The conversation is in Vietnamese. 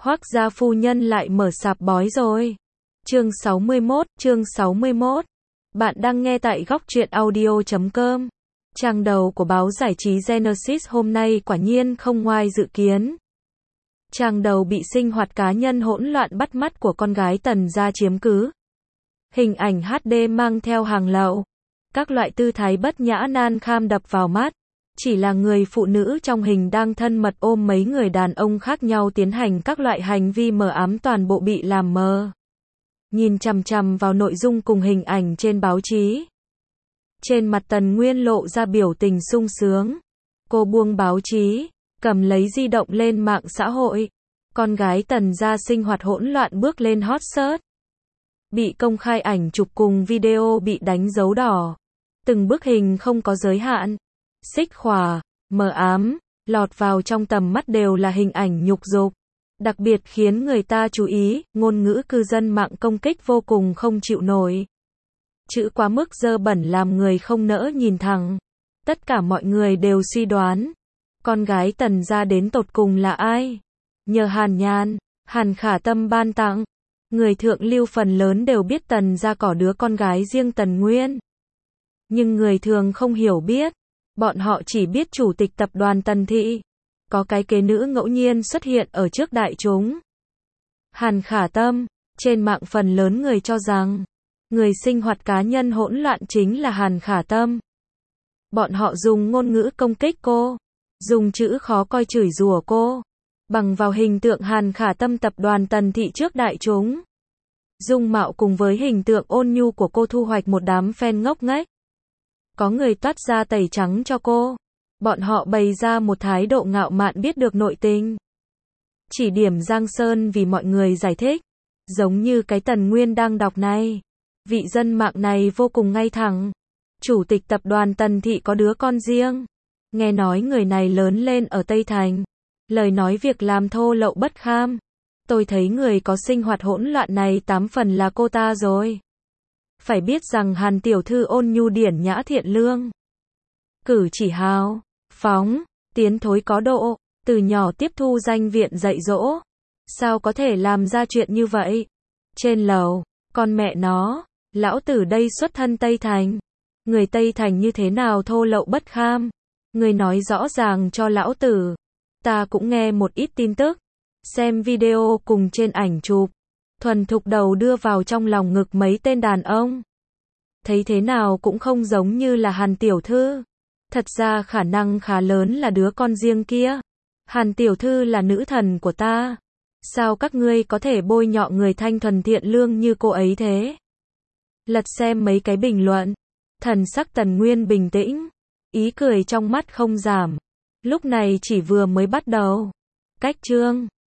Hoác gia phu nhân lại mở sạp bói rồi. Chương 61. Bạn đang nghe tại góc truyện audio.com. Trang đầu của báo giải trí Genesis hôm nay quả nhiên không ngoài dự kiến. Trang đầu bị sinh hoạt cá nhân hỗn loạn bắt mắt của con gái Tần gia chiếm cứ. Hình ảnh HD mang theo hàng lậu. Các loại tư thái bất nhã nan kham đập vào mắt. Chỉ là người phụ nữ trong hình đang thân mật ôm mấy người đàn ông khác nhau tiến hành các loại hành vi mờ ám, toàn bộ bị làm mờ. Nhìn chằm chằm vào nội dung cùng hình ảnh trên báo chí. Trên mặt Tần Nguyên lộ ra biểu tình sung sướng. Cô buông báo chí, cầm lấy di động lên mạng xã hội. Con gái Tần gia sinh hoạt hỗn loạn bước lên hot search. Bị công khai ảnh chụp cùng video bị đánh dấu đỏ. Từng bức hình không có giới hạn, xích khỏa, mờ ám, lọt vào trong tầm mắt đều là hình ảnh nhục dục. Đặc biệt khiến người ta chú ý, ngôn ngữ cư dân mạng công kích vô cùng không chịu nổi. Chữ quá mức dơ bẩn làm người không nỡ nhìn thẳng. Tất cả mọi người đều suy đoán, con gái Tần gia đến tột cùng là ai? Nhờ Hàn Nhan, Hàn Khả Tâm ban tặng. Người thượng lưu phần lớn đều biết Tần gia có đứa con gái riêng Tần Nguyên. Nhưng người thường không hiểu biết. Bọn họ chỉ biết chủ tịch tập đoàn Tần Thị có cái kế nữ ngẫu nhiên xuất hiện ở trước đại chúng. Hàn Khả Tâm, trên mạng phần lớn người cho rằng người sinh hoạt cá nhân hỗn loạn chính là Hàn Khả Tâm. Bọn họ dùng ngôn ngữ công kích cô, dùng chữ khó coi chửi rủa cô, bằng vào hình tượng Hàn Khả Tâm tập đoàn Tần Thị trước đại chúng. Dung mạo cùng với hình tượng ôn nhu của cô thu hoạch một đám fan ngốc nghếch. Có người toát ra tẩy trắng cho cô. Bọn họ bày ra một thái độ ngạo mạn biết được nội tình. Chỉ điểm Giang Sơn vì mọi người giải thích. Giống như cái Tần Nguyên đang đọc này. Vị dân mạng này vô cùng ngay thẳng. Chủ tịch tập đoàn Tần Thị có đứa con riêng. Nghe nói người này lớn lên ở Tây Thành. Lời nói việc làm thô lậu bất kham. Tôi thấy người có sinh hoạt hỗn loạn này 8 phần là cô ta rồi. Phải biết rằng Hàn tiểu thư ôn nhu điển nhã thiện lương. Cử chỉ hào phóng, tiến thối có độ, từ nhỏ tiếp thu danh viện dạy dỗ. Sao có thể làm ra chuyện như vậy? Trên lầu, con mẹ nó, lão tử đây xuất thân Tây Thành. Người Tây Thành như thế nào thô lậu bất kham? Người nói rõ ràng cho lão tử. Ta cũng nghe một ít tin tức. Xem video cùng trên ảnh chụp. Thuần thục đầu đưa vào trong lòng ngực mấy tên đàn ông. Thấy thế nào cũng không giống như là Hàn tiểu thư. Thật ra khả năng khá lớn là đứa con riêng kia. Hàn tiểu thư là nữ thần của ta. Sao các ngươi có thể bôi nhọ người thanh thuần thiện lương như cô ấy thế? Lật xem mấy cái bình luận. Thần sắc Tần Nguyên bình tĩnh. Ý cười trong mắt không giảm. Lúc này chỉ vừa mới bắt đầu. Cách chương